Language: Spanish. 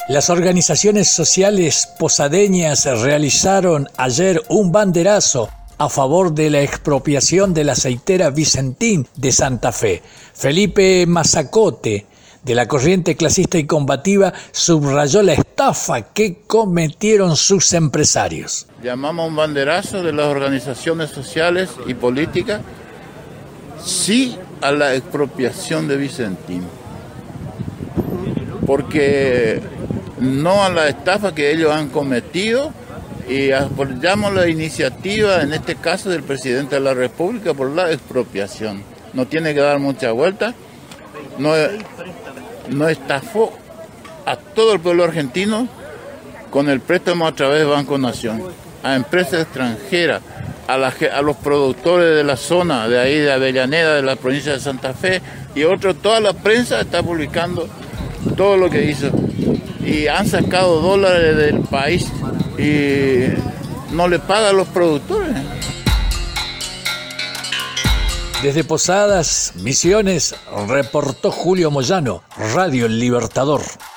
Las organizaciones sociales posadeñas realizaron ayer un banderazo a favor de la expropiación de la aceitera Vicentín de Santa Fe. Felipe Mazacote, de la corriente clasista y combativa, subrayó la estafa que cometieron sus empresarios. Llamamos un banderazo de las organizaciones sociales y políticas, sí a la expropiación de Vicentín, porque no a la estafa que ellos han cometido, y apoyamos la iniciativa, en este caso del presidente de la República, por la expropiación. No tiene que dar mucha vuelta, no estafó a todo el pueblo argentino con el préstamo a través de Banco Nación, a empresas extranjeras, a los productores de la zona de ahí, de Avellaneda, de la provincia de Santa Fe, y toda la prensa está publicando todo lo que hizo. Y han sacado dólares del país y no le pagan a los productores. Desde Posadas, Misiones, reportó Julio Moyano, Radio El Libertador.